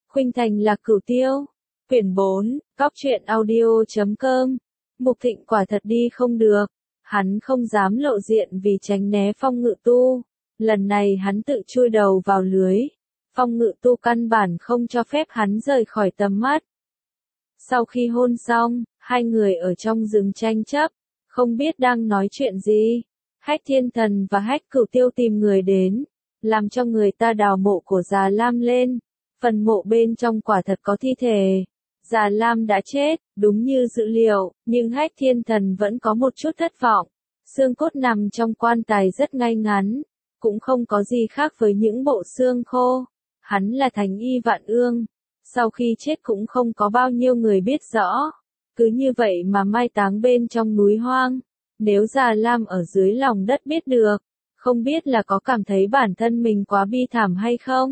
Khuynh Thành Lạc Cửu Tiêu. Quyển 4, Góc truyện audio.com. Mục Thịnh quả thật đi không được. Hắn không dám lộ diện vì tránh né Phong Ngự Tu. Lần này hắn tự chui đầu vào lưới. Phong Ngự Tu căn bản không cho phép hắn rời khỏi tầm mắt. Sau khi hôn xong, hai người ở trong rừng tranh chấp, không biết đang nói chuyện gì. Hách Thiên Thần và Hách Cửu Tiêu tìm người đến, làm cho người ta đào mộ của Già Lam lên. Phần mộ bên trong quả thật có thi thể. Già Lam đã chết, đúng như dự liệu, nhưng Hách Thiên Thần vẫn có một chút thất vọng. Xương cốt nằm trong quan tài rất ngay ngắn, cũng không có gì khác với những bộ xương khô. Hắn là Thành Y Vạn Ương, sau khi chết cũng không có bao nhiêu người biết rõ. Cứ như vậy mà mai táng bên trong núi hoang. Nếu Già Lam ở dưới lòng đất biết được, không biết là có cảm thấy bản thân mình quá bi thảm hay không?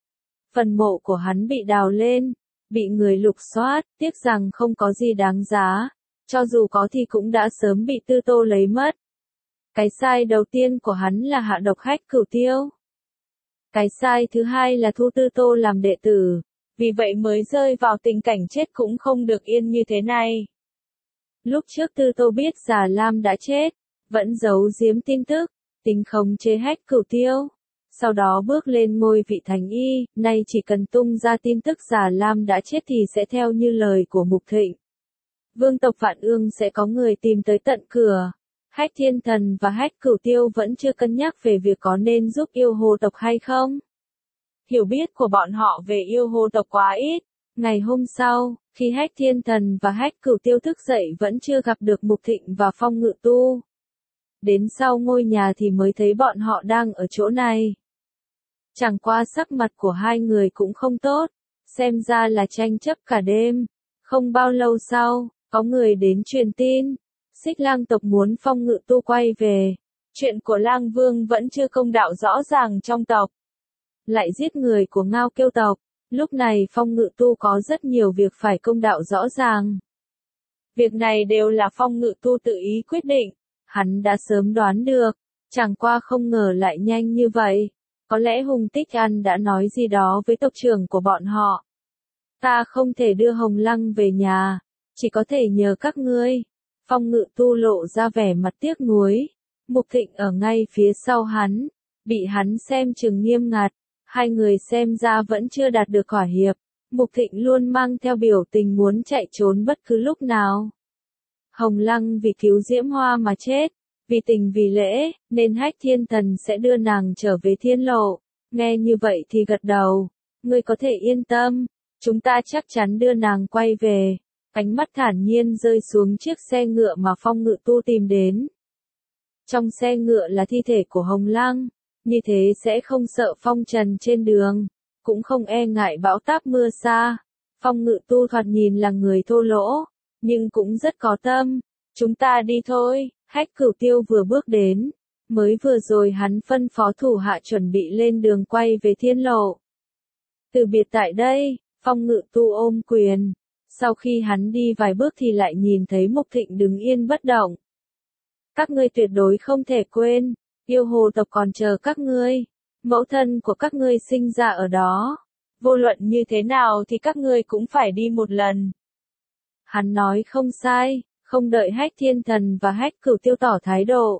Phần mộ của hắn bị đào lên, bị người lục soát, tiếc rằng không có gì đáng giá, cho dù có thì cũng đã sớm bị Tư Tô lấy mất. Cái sai đầu tiên của hắn là hạ độc Hách Cửu Tiêu. Cái sai thứ hai là thu Tư Tô làm đệ tử, vì vậy mới rơi vào tình cảnh chết cũng không được yên như thế này. Lúc trước Tư Tô biết Già Lam đã chết, vẫn giấu giếm tin tức, tính khống chế Hách Cửu Tiêu. Sau đó bước lên ngôi vị Thành Y, nay chỉ cần tung ra tin tức Già Lam đã chết thì sẽ theo như lời của Mục Thịnh. Vương tộc Vạn Ương sẽ có người tìm tới tận cửa. Hách Thiên Thần và Hách Cửu Tiêu vẫn chưa cân nhắc về việc có nên giúp yêu hồ tộc hay không. Hiểu biết của bọn họ về yêu hồ tộc quá ít. Ngày hôm sau, khi Hách Thiên Thần và Hách Cửu Tiêu thức dậy vẫn chưa gặp được Mục Thịnh và Phong Ngự Tu. Đến sau ngôi nhà thì mới thấy bọn họ đang ở chỗ này. Chẳng qua sắc mặt của hai người cũng không tốt, xem ra là tranh chấp cả đêm. Không bao lâu sau, có người đến truyền tin, Xích Lang tộc muốn Phong Ngự Tu quay về. Chuyện của Lang Vương vẫn chưa công đạo rõ ràng trong tộc. Lại giết người của Ngao Kiêu tộc, lúc này Phong Ngự Tu có rất nhiều việc phải công đạo rõ ràng. Việc này đều là Phong Ngự Tu tự ý quyết định, hắn đã sớm đoán được, chẳng qua không ngờ lại nhanh như vậy. Có lẽ Hùng Tích Ăn đã nói gì đó với tộc trưởng của bọn họ. Ta không thể đưa Hồng Lăng về nhà, chỉ có thể nhờ các ngươi. Phong Ngự Tu lộ ra vẻ mặt tiếc nuối. Mục Thịnh ở ngay phía sau hắn, bị hắn xem chừng nghiêm ngặt. Hai người xem ra vẫn chưa đạt được thỏa hiệp. Mục Thịnh luôn mang theo biểu tình muốn chạy trốn bất cứ lúc nào. Hồng Lăng vì cứu Diễm Hoa mà chết. Vì tình vì lễ, nên Hách Thiên Thần sẽ đưa nàng trở về Thiên Lộ. Nghe như vậy thì gật đầu. Ngươi có thể yên tâm, chúng ta chắc chắn đưa nàng quay về. Ánh mắt thản nhiên rơi xuống chiếc xe ngựa mà Phong Ngự Tu tìm đến. Trong xe ngựa là thi thể của Hồng Lăng, như thế sẽ không sợ phong trần trên đường, cũng không e ngại bão táp mưa xa. Phong Ngự Tu thoạt nhìn là người thô lỗ, nhưng cũng rất có tâm. Chúng ta đi thôi. Hách Cửu Tiêu vừa bước đến, mới vừa rồi hắn phân phó thủ hạ chuẩn bị lên đường quay về Thiên Lộ. Từ biệt tại đây, Phong Ngự Tu ôm quyền, sau khi hắn đi vài bước thì lại nhìn thấy Mục Thịnh đứng yên bất động. Các ngươi tuyệt đối không thể quên, yêu hồ tộc còn chờ các ngươi, mẫu thân của các ngươi sinh ra ở đó, vô luận như thế nào thì các ngươi cũng phải đi một lần. Hắn nói không sai. Không đợi Hách Thiên Thần và Hách Cửu Tiêu tỏ thái độ,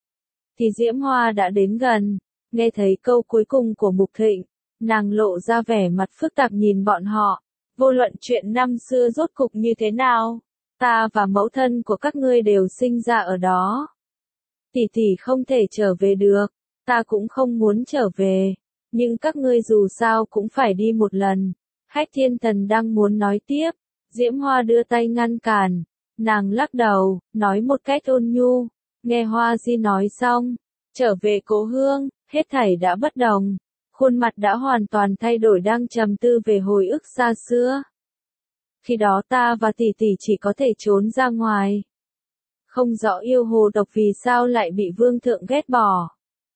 thì Diễm Hoa đã đến gần. Nghe thấy câu cuối cùng của Mục Thịnh, nàng lộ ra vẻ mặt phức tạp nhìn bọn họ. Vô luận chuyện năm xưa rốt cục như thế nào, ta và mẫu thân của các ngươi đều sinh ra ở đó. Tỷ tỷ không thể trở về được, ta cũng không muốn trở về, nhưng các ngươi dù sao cũng phải đi một lần. Hách Thiên Thần đang muốn nói tiếp, Diễm Hoa đưa tay ngăn cản. Nàng lắc đầu, nói một cách ôn nhu. Nghe Hoa Di nói xong, trở về cố hương, hết thảy đã bất đồng. Khuôn mặt đã hoàn toàn thay đổi, đang trầm tư về hồi ức xa xưa. Khi đó ta và tỷ tỷ chỉ có thể trốn ra ngoài. Không rõ yêu hồ tộc vì sao lại bị vương thượng ghét bỏ.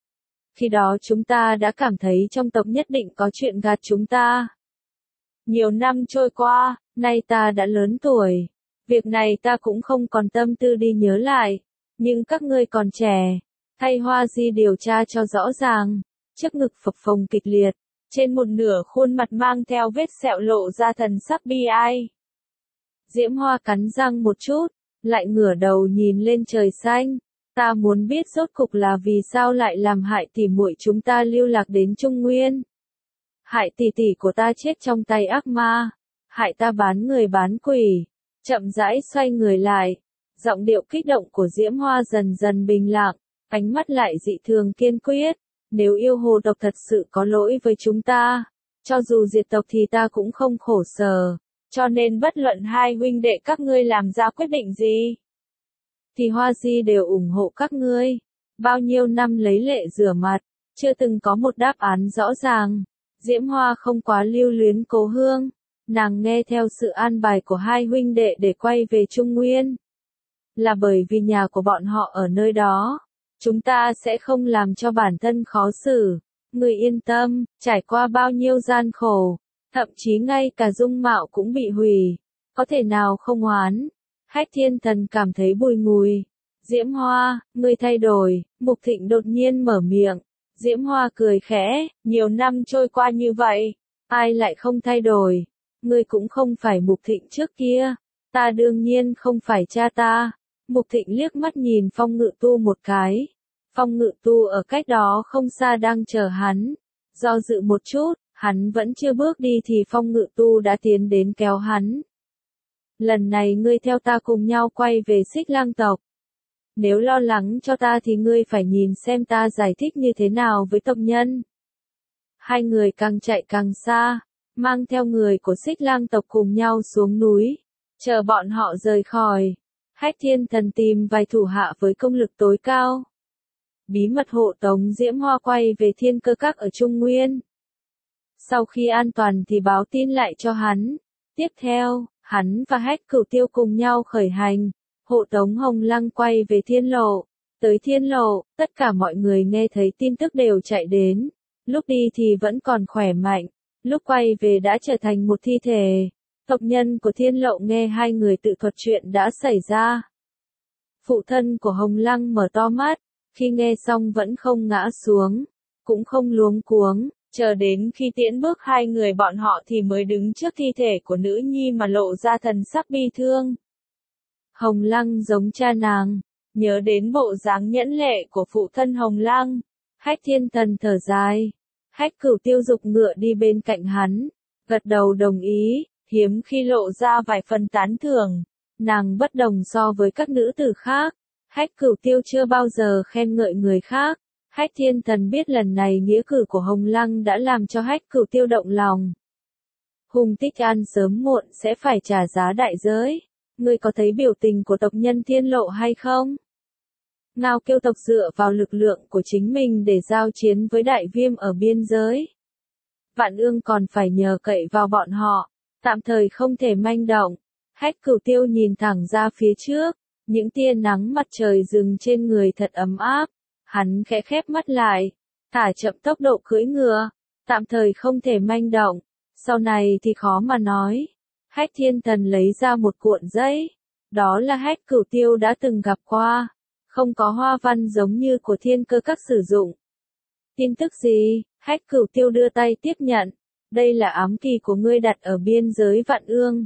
Khi đó chúng ta đã cảm thấy trong tộc nhất định có chuyện gạt chúng ta. Nhiều năm trôi qua, nay ta đã lớn tuổi. Việc này ta cũng không còn tâm tư đi nhớ lại, nhưng các ngươi còn trẻ, thay Hoa Di điều tra cho rõ ràng. Trước ngực phập phồng kịch liệt, trên một nửa khuôn mặt mang theo vết sẹo lộ ra thần sắc bi ai. Diễm Hoa cắn răng một chút, lại ngửa đầu nhìn lên trời xanh. Ta muốn biết rốt cục là vì sao lại làm hại tỷ muội chúng ta lưu lạc đến Trung Nguyên. Hại tỷ tỷ của ta chết trong tay ác ma, hại ta bán người bán quỷ. Chậm rãi xoay người lại, giọng điệu kích động của Diễm Hoa dần dần bình lặng, ánh mắt lại dị thường kiên quyết. Nếu yêu hồ tộc thật sự có lỗi với chúng ta, cho dù diệt tộc thì ta cũng không khổ sở, cho nên bất luận hai huynh đệ các ngươi làm ra quyết định gì, thì Hoa Di đều ủng hộ các ngươi. Bao nhiêu năm lấy lệ rửa mặt, chưa từng có một đáp án rõ ràng. Diễm Hoa không quá lưu luyến cố hương, nàng nghe theo sự an bài của hai huynh đệ để quay về Trung Nguyên. Là bởi vì nhà của bọn họ ở nơi đó, chúng ta sẽ không làm cho bản thân khó xử. Người yên tâm, trải qua bao nhiêu gian khổ, thậm chí ngay cả dung mạo cũng bị hủy, có thể nào không oán. Hách Thiên Thần cảm thấy bùi ngùi. Diễm Hoa, ngươi thay đổi. Mục Thịnh đột nhiên mở miệng. Diễm Hoa cười khẽ, nhiều năm trôi qua như vậy, ai lại không thay đổi. Ngươi cũng không phải Mục Thịnh trước kia, ta đương nhiên không phải cha ta. Mục Thịnh liếc mắt nhìn Phong Ngự Tu một cái. Phong Ngự Tu ở cách đó không xa đang chờ hắn. Do dự một chút, hắn vẫn chưa bước đi thì Phong Ngự Tu đã tiến đến kéo hắn. Lần này ngươi theo ta cùng nhau quay về Xích Lang tộc. Nếu lo lắng cho ta thì ngươi phải nhìn xem ta giải thích như thế nào với tộc nhân. Hai người càng chạy càng xa, mang theo người của Xích Lang tộc cùng nhau xuống núi, chờ bọn họ rời khỏi. Hách Thiên Thần tìm vài thủ hạ với công lực tối cao, bí mật hộ tống Diễm Hoa quay về Thiên Cơ Các ở Trung Nguyên. Sau khi an toàn thì báo tin lại cho hắn. Tiếp theo, hắn và Hách Cửu Tiêu cùng nhau khởi hành, hộ tống Hồng Lăng quay về Thiên Lộ. Tới Thiên Lộ, tất cả mọi người nghe thấy tin tức đều chạy đến. Lúc đi thì vẫn còn khỏe mạnh, lúc quay về đã trở thành một thi thể. Tộc nhân của Thiên Lộ nghe hai người tự thuật chuyện đã xảy ra. Phụ thân của Hồng Lăng mở to mắt, khi nghe xong vẫn không ngã xuống, cũng không luống cuống, chờ đến khi tiễn bước hai người bọn họ thì mới đứng trước thi thể của nữ nhi mà lộ ra thần sắc bi thương. Hồng Lăng giống cha nàng, nhớ đến bộ dáng nhẫn lệ của phụ thân Hồng Lăng. Hách Thiên Thần thở dài, Hách Cửu Tiêu dục ngựa đi bên cạnh hắn, gật đầu đồng ý, hiếm khi lộ ra vài phần tán thưởng. Nàng bất đồng so với các nữ tử khác, Hách Cửu Tiêu chưa bao giờ khen ngợi người khác. Hách Thiên Thần biết lần này nghĩa cử của Hồng Lăng đã làm cho Hách Cửu Tiêu động lòng. Hùng Tích An sớm muộn sẽ phải trả giá đại giới. Ngươi có thấy biểu tình của tộc nhân Thiên Lộ hay không? Ngao Kiêu tộc dựa vào lực lượng của chính mình để giao chiến với Đại Viêm ở biên giới. Vạn Ương còn phải nhờ cậy vào bọn họ, tạm thời không thể manh động. Hách Cửu Tiêu nhìn thẳng ra phía trước, những tia nắng mặt trời rừng trên người thật ấm áp. Hắn khẽ khép mắt lại, thả chậm tốc độ cưỡi ngựa, tạm thời không thể manh động, sau này thì khó mà nói. Hách Thiên Thần lấy ra một cuộn giấy, đó là Hách Cửu Tiêu đã từng gặp qua, không có hoa văn giống như của Thiên Cơ Các sử dụng. Tin tức gì? Hách Cửu Tiêu đưa tay tiếp nhận, đây là ám kỳ của ngươi đặt ở biên giới Vạn Ương.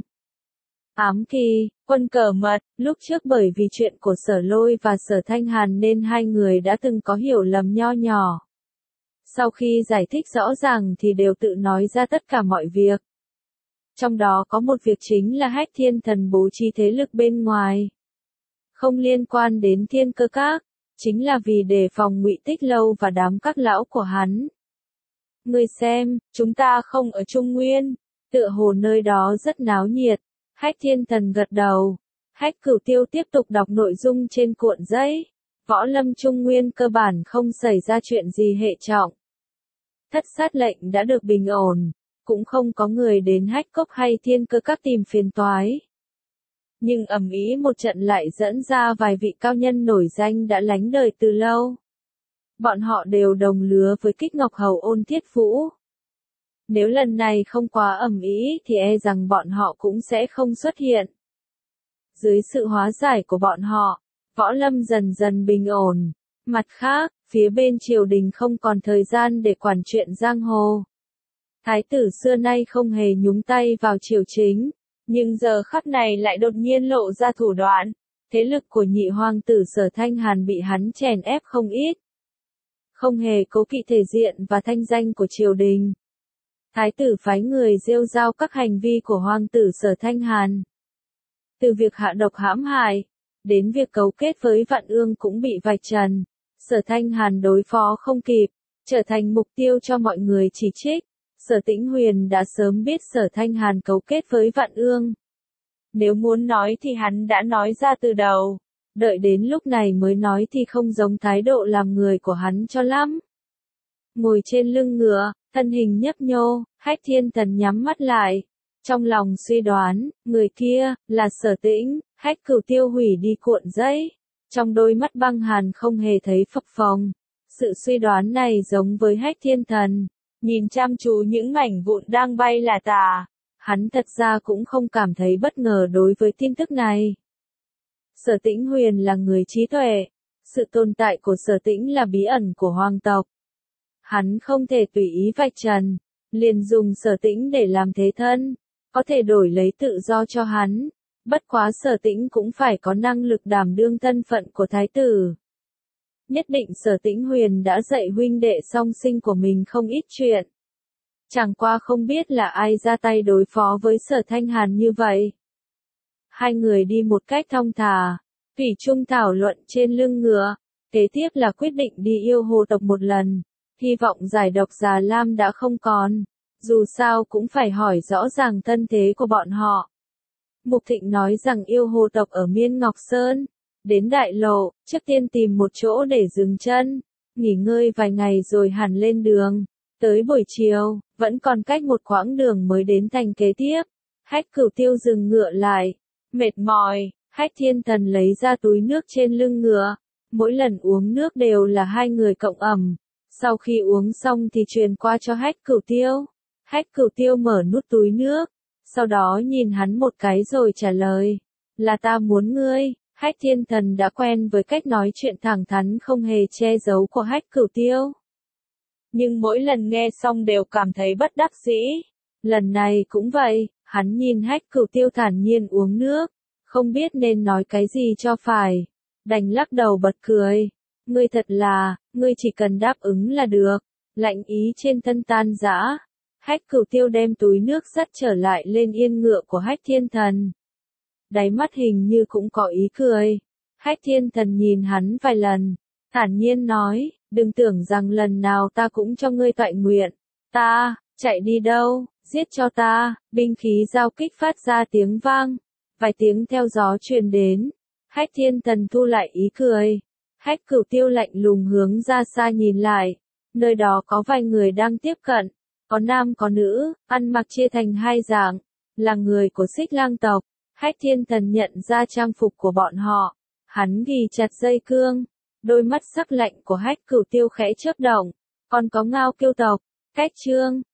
Ám kỳ, quân cờ mật, lúc trước bởi vì chuyện của Sở Lôi và Sở Thanh Hàn nên hai người đã từng có hiểu lầm nho nhỏ. Sau khi giải thích rõ ràng thì đều tự nói ra tất cả mọi việc. Trong đó có một việc chính là Hách Thiên Thần bố trí thế lực bên ngoài, không liên quan đến Thiên Cơ Các, chính là vì đề phòng Ngụy Tích Lâu và đám các lão của hắn. Ngươi xem, chúng ta không ở Trung Nguyên, tựa hồ nơi đó rất náo nhiệt. Hách Thiên Thần gật đầu. Hách Cửu Tiêu tiếp tục đọc nội dung trên cuộn giấy. Võ lâm Trung Nguyên cơ bản không xảy ra chuyện gì hệ trọng. Thất sát lệnh đã được bình ổn, cũng không có người đến Hách Cốc hay Thiên Cơ Các tìm phiền toái. Nhưng ầm ĩ một trận lại dẫn ra vài vị cao nhân nổi danh đã lánh đời từ lâu. Bọn họ đều đồng lứa với Kích Ngọc Hầu Ôn Thiết Vũ. Nếu lần này không quá ầm ĩ thì e rằng bọn họ cũng sẽ không xuất hiện. Dưới sự hóa giải của bọn họ, võ lâm dần dần bình ổn. Mặt khác, phía bên triều đình không còn thời gian để quản chuyện giang hồ. Thái tử xưa nay không hề nhúng tay vào triều chính, nhưng giờ khắc này lại đột nhiên lộ ra thủ đoạn. Thế lực của nhị hoàng tử Sở Thanh Hàn bị hắn chèn ép không ít. Không hề cố kỵ thể diện và thanh danh của triều đình. Thái tử phái người rêu rao các hành vi của hoàng tử Sở Thanh Hàn. Từ việc hạ độc hãm hại, đến việc cấu kết với Vạn Ương cũng bị vạch trần. Sở Thanh Hàn đối phó không kịp, trở thành mục tiêu cho mọi người chỉ trích. Sở Tĩnh Huyền đã sớm biết Sở Thanh Hàn cấu kết với Vạn Ương. Nếu muốn nói thì hắn đã nói ra từ đầu. Đợi đến lúc này mới nói thì không giống thái độ làm người của hắn cho lắm. Ngồi trên lưng ngựa, thân hình nhấp nhô, Hách Thiên Thần nhắm mắt lại. Trong lòng suy đoán, người kia, là Sở Tĩnh, Hách Cửu Tiêu hủy đi cuộn giấy. Trong đôi mắt băng hàn không hề thấy phập phồng. Sự suy đoán này giống với Hách Thiên Thần. Nhìn chăm chú những mảnh vụn đang bay là tả. Hắn thật ra cũng không cảm thấy bất ngờ đối với tin tức này. Sở Tĩnh Huyền là người trí tuệ. Sự tồn tại của Sở Tĩnh là bí ẩn của hoàng tộc. Hắn không thể tùy ý vạch trần. Liền dùng Sở Tĩnh để làm thế thân. Có thể đổi lấy tự do cho hắn. Bất quá Sở Tĩnh cũng phải có năng lực đảm đương thân phận của thái tử. Nhất định Sở Tĩnh Huyền đã dạy huynh đệ song sinh của mình không ít chuyện. Chẳng qua không biết là ai ra tay đối phó với Sở Thanh Hàn như vậy. Hai người đi một cách thong thả, thủy chung thảo luận trên lưng ngựa. Kế tiếp là quyết định đi yêu hồ tộc một lần. Hy vọng giải độc Già Lam đã không còn. Dù sao cũng phải hỏi rõ ràng thân thế của bọn họ. Mục Thịnh nói rằng yêu hồ tộc ở Miên Ngọc Sơn. Đến đại lộ, trước tiên tìm một chỗ để dừng chân. Nghỉ ngơi vài ngày rồi hẳn lên đường. Tới buổi chiều, vẫn còn cách một quãng đường mới đến thành kế tiếp. Hách Cửu Tiêu dừng ngựa lại. Mệt mỏi, Hách Thiên Thần lấy ra túi nước trên lưng ngựa. Mỗi lần uống nước đều là hai người cộng ẩm. Sau khi uống xong thì truyền qua cho Hách Cửu Tiêu. Hách Cửu Tiêu mở nút túi nước. Sau đó nhìn hắn một cái rồi trả lời. Là ta muốn ngươi. Hách Thiên Thần đã quen với cách nói chuyện thẳng thắn không hề che giấu của Hách Cửu Tiêu. Nhưng mỗi lần nghe xong đều cảm thấy bất đắc dĩ. Lần này cũng vậy, hắn nhìn Hách Cửu Tiêu thản nhiên uống nước. Không biết nên nói cái gì cho phải. Đành lắc đầu bật cười. Ngươi thật là, ngươi chỉ cần đáp ứng là được. Lạnh ý trên thân tan rã. Hách Cửu Tiêu đem túi nước dắt trở lại lên yên ngựa của Hách Thiên Thần. Đáy mắt hình như cũng có ý cười. Hách Thiên Thần nhìn hắn vài lần. Thản nhiên nói, đừng tưởng rằng lần nào ta cũng cho ngươi toại nguyện. Ta, chạy đi đâu, giết cho ta. Binh khí giao kích phát ra tiếng vang. Vài tiếng theo gió truyền đến. Hách Thiên Thần thu lại ý cười. Hách Cửu Tiêu lạnh lùng hướng ra xa nhìn lại. Nơi đó có vài người đang tiếp cận. Có nam có nữ, ăn mặc chia thành hai dạng. Là người của Xích Lang tộc. Hách Thiên Thần nhận ra trang phục của bọn họ. Hắn ghì chặt dây cương. Đôi mắt sắc lạnh của Hách Cửu Tiêu khẽ chớp động. Còn có Ngao Kiêu tộc, Cách Trương,